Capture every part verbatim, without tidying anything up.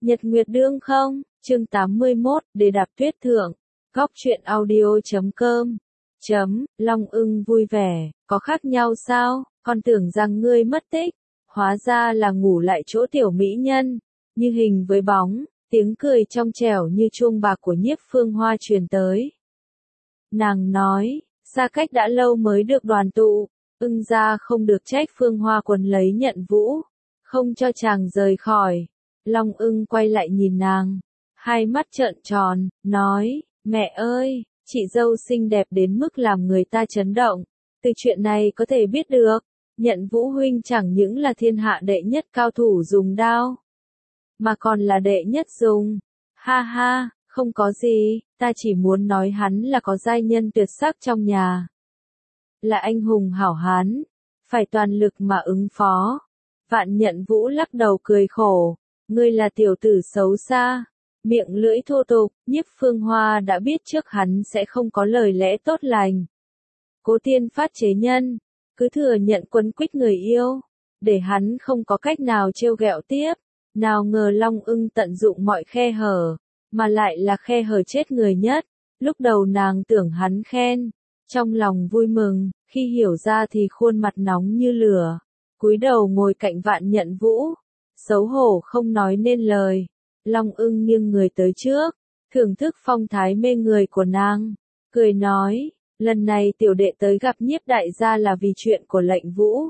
Nhật Nguyệt đương không, chương tám mươi mốt, để đạp tuyết thượng, góc truyện audio chấm com, chấm, Long Ưng vui vẻ, có khác nhau sao, con tưởng rằng ngươi mất tích, hóa ra là ngủ lại chỗ tiểu mỹ nhân, như hình với bóng, tiếng cười trong trẻo như chuông bạc của Nhiếp Phương Hoa truyền tới. Nàng nói, xa cách đã lâu mới được đoàn tụ, Ưng gia không được trách. Phương Hoa quấn lấy Nhận Vũ, không cho chàng rời khỏi. Long Ưng quay lại nhìn nàng, hai mắt trợn tròn, nói, mẹ ơi, chị dâu xinh đẹp đến mức làm người ta chấn động, từ chuyện này có thể biết được, Nhận Vũ huynh chẳng những là thiên hạ đệ nhất cao thủ dùng đao, mà còn là đệ nhất dùng, ha ha, không có gì, ta chỉ muốn nói hắn là có giai nhân tuyệt sắc trong nhà, là anh hùng hảo hán, phải toàn lực mà ứng phó. Vạn Nhận Vũ lắc đầu cười khổ, ngươi là tiểu tử xấu xa, miệng lưỡi thô tục. Nhiếp Phương Hoa đã biết trước hắn sẽ không có lời lẽ tốt lành. Cố tiên phát chế nhân, cứ thừa nhận quấn quýt người yêu, để hắn không có cách nào trêu ghẹo tiếp. Nào ngờ Long Ưng tận dụng mọi khe hở, mà lại là khe hở chết người nhất. Lúc đầu nàng tưởng hắn khen, trong lòng vui mừng, khi hiểu ra thì khuôn mặt nóng như lửa, cúi đầu ngồi cạnh Vạn Nhận Vũ, xấu hổ không nói nên lời. Long Ưng nghiêng người tới trước, thưởng thức phong thái mê người của nàng, cười nói, lần này tiểu đệ tới gặp Nhiếp đại gia là vì chuyện của Lệnh Vũ.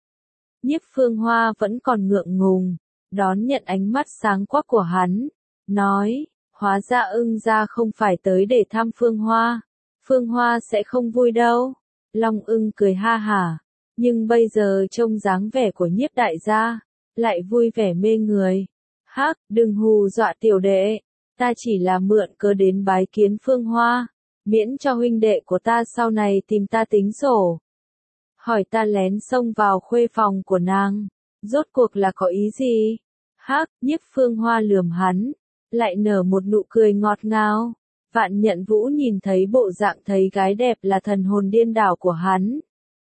Nhiếp Phương Hoa vẫn còn ngượng ngùng, đón nhận ánh mắt sáng quắc của hắn, nói, hóa ra Ưng gia không phải tới để thăm Phương Hoa, Phương Hoa sẽ không vui đâu. Long Ưng cười ha hả, nhưng bây giờ trông dáng vẻ của Nhiếp đại gia, lại vui vẻ mê người. Hắc, đừng hù dọa tiểu đệ, ta chỉ là mượn cớ đến bái kiến Phương Hoa, miễn cho huynh đệ của ta sau này tìm ta tính sổ. Hỏi ta lén xông vào khuê phòng của nàng, rốt cuộc là có ý gì? Hắc, Nhiếp Phương Hoa lườm hắn, lại nở một nụ cười ngọt ngào. Vạn Nhận Vũ nhìn thấy bộ dạng thấy gái đẹp là thần hồn điên đảo của hắn.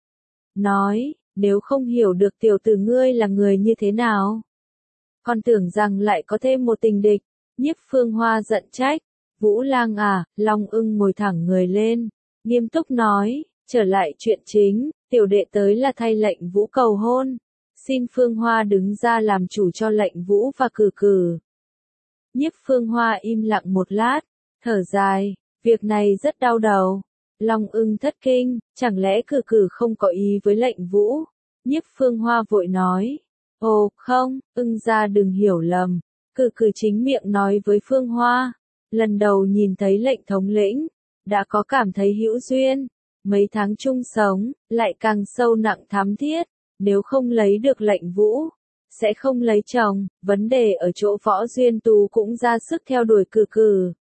Nói, nếu không hiểu được tiểu tử ngươi là người như thế nào, còn tưởng rằng lại có thêm một tình địch. Nhiếp Phương Hoa giận trách, Vũ lang à. Long Ưng ngồi thẳng người lên, nghiêm túc nói, trở lại chuyện chính, tiểu đệ tới là thay Lệnh Vũ cầu hôn, xin Phương Hoa đứng ra làm chủ cho Lệnh Vũ và Cử Cử. Nhiếp Phương Hoa im lặng một lát, thở dài, việc này rất đau đầu. Long Ưng thất kinh, chẳng lẽ Cử Cử không có ý với Lệnh Vũ? Nhiếp Phương Hoa vội nói, ồ, không, Ưng gia đừng hiểu lầm, Cử Cử chính miệng nói với Phương Hoa, lần đầu nhìn thấy Lệnh thống lĩnh, đã có cảm thấy hữu duyên, mấy tháng chung sống, lại càng sâu nặng thắm thiết, nếu không lấy được Lệnh Vũ, sẽ không lấy chồng, vấn đề ở chỗ Võ Duyên Tú cũng ra sức theo đuổi Cử Cử.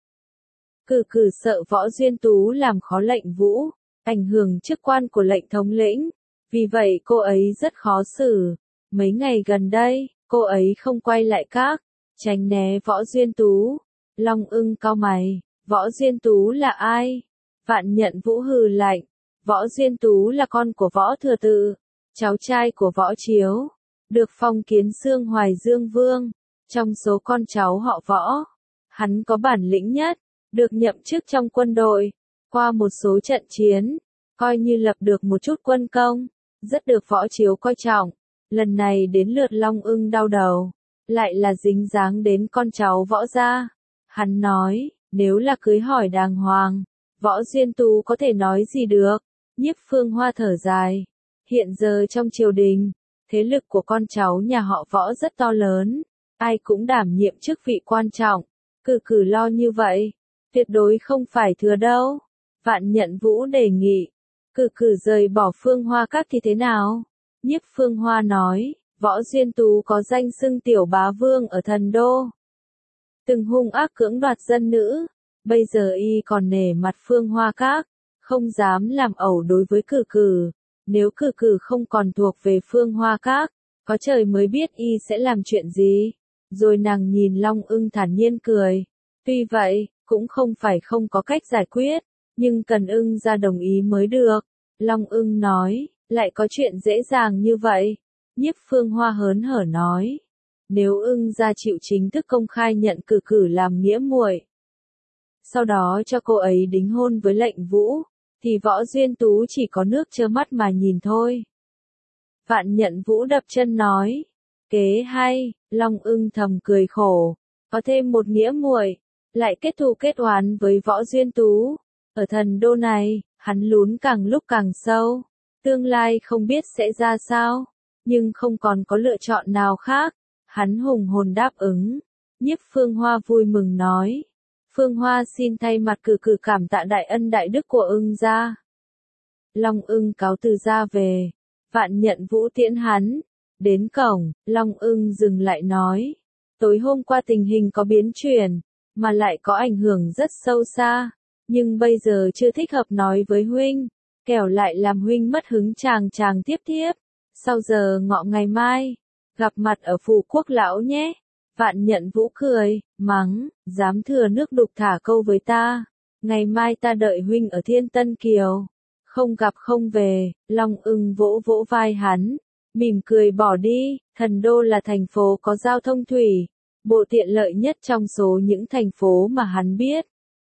Cử Cử sợ Võ Duyên Tú làm khó Lệnh Vũ, ảnh hưởng chức quan của Lệnh thống lĩnh, vì vậy cô ấy rất khó xử. Mấy ngày gần đây, cô ấy không quay lại các, tránh né Võ Duyên Tú. Long Ưng cau mày, Võ Duyên Tú là ai? Vạn Nhận Vũ hừ lạnh, Võ Duyên Tú là con của Võ Thừa Tự, cháu trai của Võ Chiếu, được phong kiến xương Hoài Dương Vương, trong số con cháu họ Võ. Hắn có bản lĩnh nhất, được nhậm chức trong quân đội, qua một số trận chiến, coi như lập được một chút quân công, rất được Võ Chiếu coi trọng. Lần này đến lượt Long Ưng đau đầu, lại là dính dáng đến con cháu Võ gia. Hắn nói, nếu là cưới hỏi đàng hoàng, Võ Duyên Tú có thể nói gì được? Nhiếp Phương Hoa thở dài, hiện giờ trong triều đình, thế lực của con cháu nhà họ Võ rất to lớn, ai cũng đảm nhiệm chức vị quan trọng, Cử Cử lo như vậy, tuyệt đối không phải thừa đâu. Vạn Nhận Vũ đề nghị, Cử Cử rời bỏ Phương Hoa các thì thế nào? Nhiếp Phương Hoa nói, Võ Duyên Tú có danh xưng tiểu bá vương ở thần đô, từng hung ác cưỡng đoạt dân nữ, bây giờ y còn nể mặt Phương Hoa các, không dám làm ẩu đối với Cử Cử. Nếu Cử Cử không còn thuộc về Phương Hoa các, có trời mới biết y sẽ làm chuyện gì. Rồi nàng nhìn Long Ưng thản nhiên cười, tuy vậy, cũng không phải không có cách giải quyết, nhưng cần Ưng ra đồng ý mới được. Long Ưng nói, lại có chuyện dễ dàng như vậy? Nhiếp Phương Hoa hớn hở nói, nếu ưng gia chịu chính thức công khai nhận cử cử làm nghĩa muội, sau đó cho cô ấy đính hôn với Lệnh Vũ, thì Võ Duyên Tú chỉ có nước trơ mắt mà nhìn thôi. Vạn Nhận Vũ đập chân nói, kế hay. Long Ưng thầm cười khổ, có thêm một nghĩa muội, lại kết thù kết oán với Võ Duyên Tú. Ở thần đô này, hắn lún càng lúc càng sâu, tương lai không biết sẽ ra sao, nhưng không còn có lựa chọn nào khác. Hắn hùng hồn đáp ứng. Nhiếp Phương Hoa vui mừng nói, Phương Hoa xin thay mặt cử cử cảm tạ đại ân đại đức của Ưng gia. Long Ưng cáo từ ra về, Vạn Nhận Vũ tiễn hắn. Đến cổng, Long Ưng dừng lại nói, tối hôm qua tình hình có biến chuyển, mà lại có ảnh hưởng rất sâu xa, nhưng bây giờ chưa thích hợp nói với huynh, kẻo lại làm huynh mất hứng chàng chàng tiếp tiếp. Sau giờ ngọ ngày mai, gặp mặt ở Phù Quốc lão nhé. Vạn Nhận Vũ cười, mắng, dám thừa nước đục thả câu với ta, ngày mai ta đợi huynh ở Thiên Tân Kiều. Không gặp không về. Long Ưng vỗ vỗ vai hắn, mỉm cười bỏ đi. Thần đô là thành phố có giao thông thủy, bộ tiện lợi nhất trong số những thành phố mà hắn biết.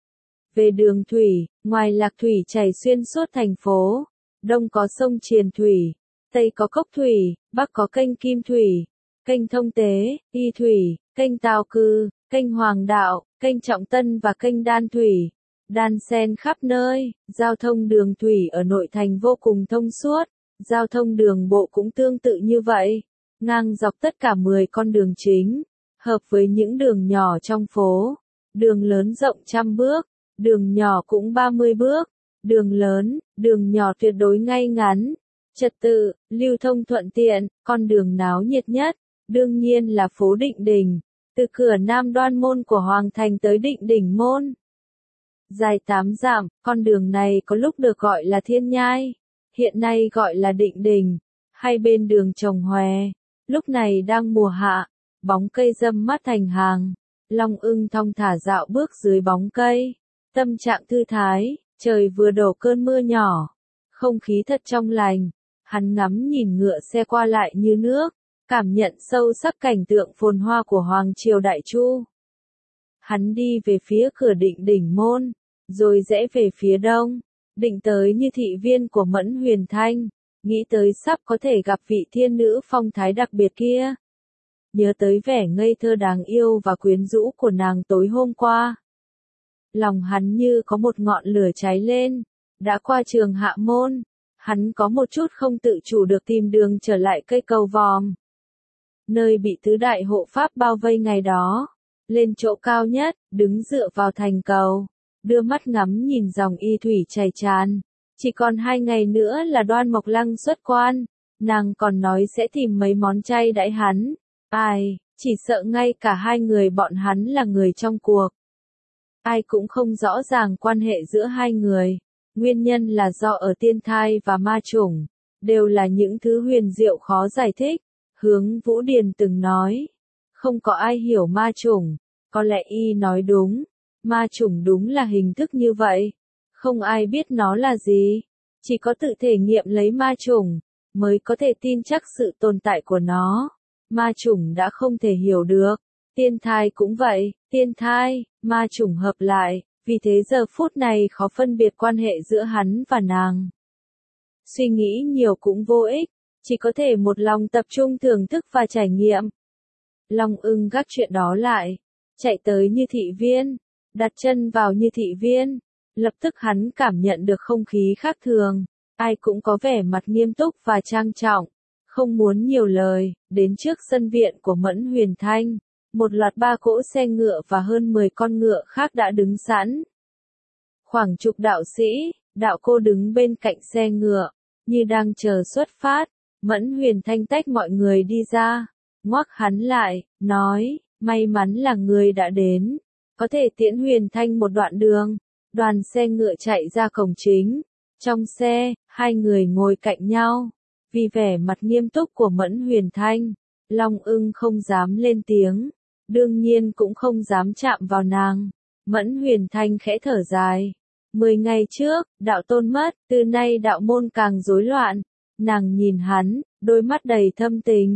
Về đường thủy, ngoài Lạc Thủy chảy xuyên suốt thành phố, đông có sông Triền Thủy, tây có Cốc Thủy, bắc có kênh Kim Thủy, kênh Thông Tế, Y Thủy, kênh Tào Cư, kênh Hoàng Đạo, kênh Trọng Tân và kênh Đan Thủy, đan xen khắp nơi. Giao thông đường thủy ở nội thành vô cùng thông suốt, giao thông đường bộ cũng tương tự như vậy, ngang dọc tất cả mười con đường chính, hợp với những đường nhỏ trong phố. Đường lớn rộng trăm bước, đường nhỏ cũng ba mươi bước, đường lớn, đường nhỏ tuyệt đối ngay ngắn, trật tự, lưu thông thuận tiện. Con đường náo nhiệt nhất, đương nhiên là phố Định Đình, từ cửa Nam Đoan Môn của Hoàng Thành tới Định Đỉnh Môn. Dài tám dặm, con đường này có lúc được gọi là Thiên Nhai, hiện nay gọi là Định Đình. Hai bên đường trồng hòe, lúc này đang mùa hạ, bóng cây râm mát thành hàng. Long Ưng thong thả dạo bước dưới bóng cây, tâm trạng thư thái. Trời vừa đổ cơn mưa nhỏ, không khí thật trong lành. Hắn ngắm nhìn ngựa xe qua lại như nước, cảm nhận sâu sắc cảnh tượng phồn hoa của Hoàng Triều Đại Chu. Hắn đi về phía cửa Định Đỉnh Môn, rồi rẽ về phía đông, định tới Như Thị Viên của Mẫn Huyền Thanh, nghĩ tới sắp có thể gặp vị thiên nữ phong thái đặc biệt kia. Nhớ tới vẻ ngây thơ đáng yêu và quyến rũ của nàng tối hôm qua. Lòng hắn như có một ngọn lửa cháy lên. Đã qua Trường Hạ Môn, hắn có một chút không tự chủ được tìm đường trở lại cây cầu vòm, nơi bị tứ đại hộ pháp bao vây ngày đó. Lên chỗ cao nhất, đứng dựa vào thành cầu, đưa mắt ngắm nhìn dòng Y Thủy chảy tràn. Chỉ còn hai ngày nữa là Đoan Mộc Lăng xuất quan, nàng còn nói sẽ tìm mấy món chay đãi hắn. Ai, chỉ sợ ngay cả hai người bọn hắn là người trong cuộc, ai cũng không rõ ràng quan hệ giữa hai người. Nguyên nhân là do ở tiên thai và ma chủng, đều là những thứ huyền diệu khó giải thích. Hướng Vũ Điền từng nói, không có ai hiểu ma chủng, có lẽ y nói đúng, ma chủng đúng là hình thức như vậy, không ai biết nó là gì, chỉ có tự thể nghiệm lấy ma chủng, mới có thể tin chắc sự tồn tại của nó. Ma chủng đã không thể hiểu được, tiên thai cũng vậy, tiên thai, ma chủng hợp lại, vì thế giờ phút này khó phân biệt quan hệ giữa hắn và nàng. Suy nghĩ nhiều cũng vô ích, chỉ có thể một lòng tập trung thưởng thức và trải nghiệm. Long Ưng gác chuyện đó lại, chạy tới Như Thị Viên, đặt chân vào Như Thị Viên, lập tức hắn cảm nhận được không khí khác thường, ai cũng có vẻ mặt nghiêm túc và trang trọng, không muốn nhiều lời. Đến trước sân viện của Mẫn Huyền Thanh, một loạt ba cỗ xe ngựa và hơn mười con ngựa khác đã đứng sẵn. Khoảng chục đạo sĩ, đạo cô đứng bên cạnh xe ngựa, như đang chờ xuất phát. Mẫn Huyền Thanh tách mọi người đi ra, ngoắc hắn lại, nói, may mắn là người đã đến, có thể tiễn Huyền Thanh một đoạn đường. Đoàn xe ngựa chạy ra cổng chính, trong xe, hai người ngồi cạnh nhau. Vì vẻ mặt nghiêm túc của Mẫn Huyền Thanh, Long Ưng không dám lên tiếng, đương nhiên cũng không dám chạm vào nàng. Mẫn Huyền Thanh khẽ thở dài. Mười ngày trước, đạo tôn mất, từ nay đạo môn càng rối loạn. Nàng nhìn hắn, đôi mắt đầy thâm tình,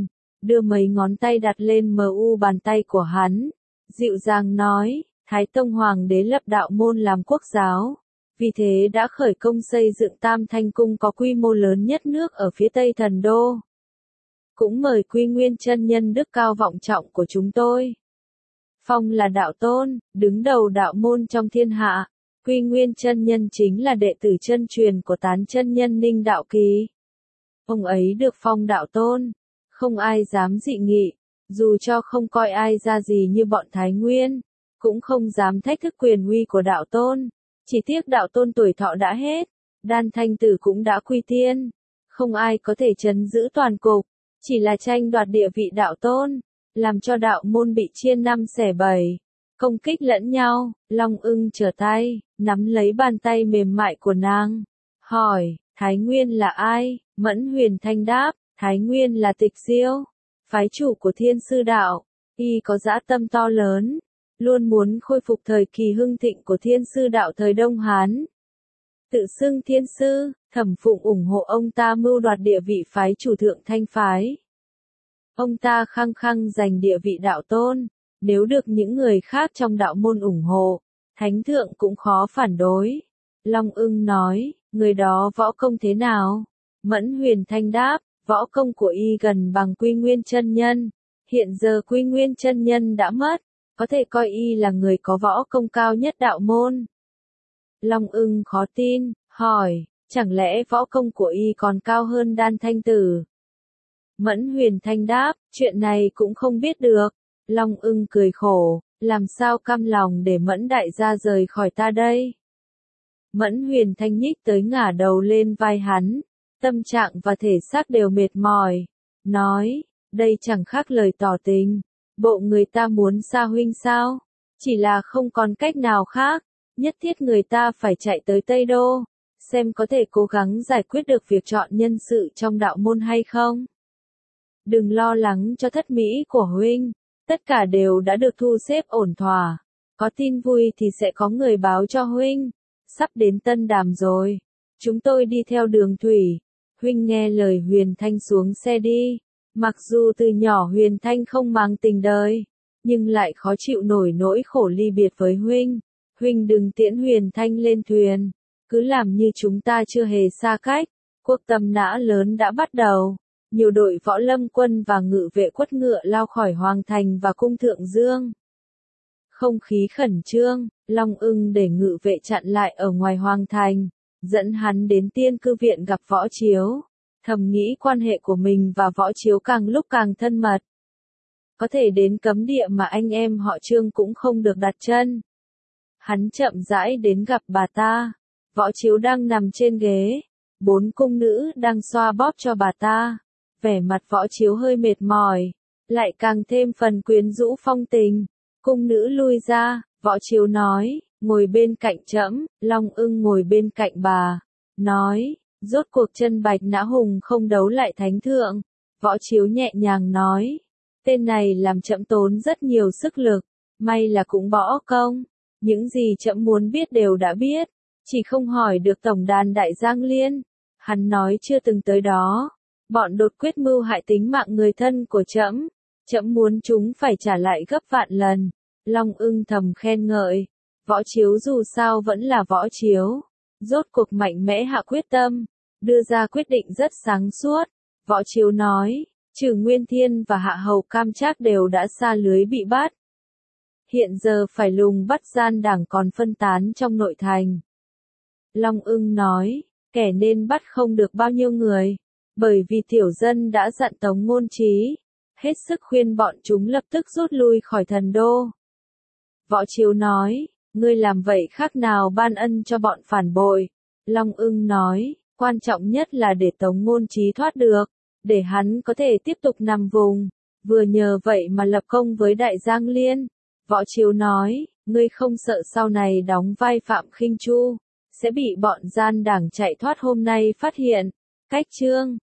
đưa mấy ngón tay đặt lên mờ u bàn tay của hắn, dịu dàng nói, Thái Tông Hoàng đế lập đạo môn làm quốc giáo, vì thế đã khởi công xây dựng Tam Thanh Cung có quy mô lớn nhất nước ở phía Tây Thần Đô. Cũng mời Quy Nguyên chân nhân đức cao vọng trọng của chúng tôi. Phong là đạo tôn, đứng đầu đạo môn trong thiên hạ. Quy Nguyên chân nhân chính là đệ tử chân truyền của tán chân nhân Ninh Đạo Kỳ. Ông ấy được phong đạo tôn, không ai dám dị nghị, dù cho không coi ai ra gì như bọn Thái Nguyên, cũng không dám thách thức quyền uy của đạo tôn. Chỉ tiếc đạo tôn tuổi thọ đã hết, Đan Thanh Tử cũng đã quy tiên, không ai có thể trấn giữ toàn cục, chỉ là tranh đoạt địa vị đạo tôn, làm cho đạo môn bị chia năm xẻ bảy, công kích lẫn nhau. Long Ưng trở tay, nắm lấy bàn tay mềm mại của nàng, hỏi, Thái Nguyên là ai? Mẫn Huyền Thanh đáp, Thái Nguyên là Tịch Diêu, phái chủ của Thiên Sư Đạo, y có dã tâm to lớn, luôn muốn khôi phục thời kỳ hưng thịnh của Thiên Sư Đạo thời Đông Hán. Tự xưng Thiên Sư, Thẩm Phụng ủng hộ ông ta mưu đoạt địa vị phái chủ Thượng Thanh phái. Ông ta khăng khăng giành địa vị đạo tôn, nếu được những người khác trong đạo môn ủng hộ, Thánh Thượng cũng khó phản đối. Long Ưng nói, người đó võ công thế nào? Mẫn Huyền Thanh đáp, võ công của y gần bằng Quy Nguyên chân nhân, hiện giờ Quy Nguyên chân nhân đã mất, có thể coi y là người có võ công cao nhất đạo môn. Long Ưng khó tin, hỏi, chẳng lẽ võ công của y còn cao hơn Đan Thanh Tử? Mẫn Huyền Thanh đáp, chuyện này cũng không biết được. Long Ưng cười khổ, làm sao cam lòng để Mẫn đại gia rời khỏi ta đây? Mẫn Huyền Thanh nhích tới ngả đầu lên vai hắn, tâm trạng và thể xác đều mệt mỏi, nói, đây chẳng khác lời tỏ tình, bộ người ta muốn xa huynh sao? Chỉ là không còn cách nào khác, nhất thiết người ta phải chạy tới Tây Đô, xem có thể cố gắng giải quyết được việc chọn nhân sự trong đạo môn hay không. Đừng lo lắng cho thất mỹ của huynh, tất cả đều đã được thu xếp ổn thỏa, có tin vui thì sẽ có người báo cho huynh, sắp đến Tân Đàm rồi, chúng tôi đi theo đường thủy, huynh nghe lời Huyền Thanh xuống xe đi. Mặc dù từ nhỏ Huyền Thanh không mang tình đời, nhưng lại khó chịu nổi nỗi khổ ly biệt với huynh. Huynh đừng tiễn Huyền Thanh lên thuyền, cứ làm như chúng ta chưa hề xa cách. Cuộc tầm nã lớn đã bắt đầu, nhiều đội võ lâm quân và ngự vệ quất ngựa lao khỏi Hoàng Thành và cung Thượng Dương. Không khí khẩn trương, Long Ưng để ngự vệ chặn lại ở ngoài Hoàng Thành, dẫn hắn đến Tiên Cư Viện gặp Võ Chiếu. Thầm nghĩ quan hệ của mình và Võ Chiếu càng lúc càng thân mật. Có thể đến cấm địa mà anh em họ Trương cũng không được đặt chân. Hắn chậm rãi đến gặp bà ta. Võ Chiếu đang nằm trên ghế. Bốn cung nữ đang xoa bóp cho bà ta. Vẻ mặt Võ Chiếu hơi mệt mỏi, lại càng thêm phần quyến rũ phong tình. Cung nữ lui ra, Võ Chiếu nói, ngồi bên cạnh trẫm. Long Ưng ngồi bên cạnh bà, nói, rốt cuộc Chân Bạch Nã Hùng không đấu lại Thánh Thượng. Võ Chiếu nhẹ nhàng nói, tên này làm trẫm tốn rất nhiều sức lực, may là cũng bỏ công. Những gì trẫm muốn biết đều đã biết, chỉ không hỏi được tổng đàn Đại Giang Liên. Hắn nói chưa từng tới đó. Bọn đột quyết mưu hại tính mạng người thân của trẫm, trẫm muốn chúng phải trả lại gấp vạn lần. Long Ưng thầm khen ngợi, Võ Chiếu dù sao vẫn là Võ Chiếu, rốt cuộc mạnh mẽ hạ quyết tâm, đưa ra quyết định rất sáng suốt. Võ Chiếu nói, trừ Nguyên Thiên và Hạ Hầu Cam Trác đều đã sa lưới bị bắt. Hiện giờ phải lùng bắt gian đảng còn phân tán trong nội thành. Long Ưng nói, kẻ nên bắt không được bao nhiêu người, bởi vì tiểu dân đã dặn Tống Ngôn Trí, hết sức khuyên bọn chúng lập tức rút lui khỏi thần đô. Võ Chiếu nói, ngươi làm vậy khác nào ban ân cho bọn phản bội. Long Ưng nói, quan trọng nhất là để Tống Ngôn Trí thoát được, để hắn có thể tiếp tục nằm vùng, vừa nhờ vậy mà lập công với Đại Giang Liên. Võ Chiếu nói, ngươi không sợ sau này đóng vai Phạm Khinh Chu, sẽ bị bọn gian đảng chạy thoát hôm nay phát hiện. Cách chương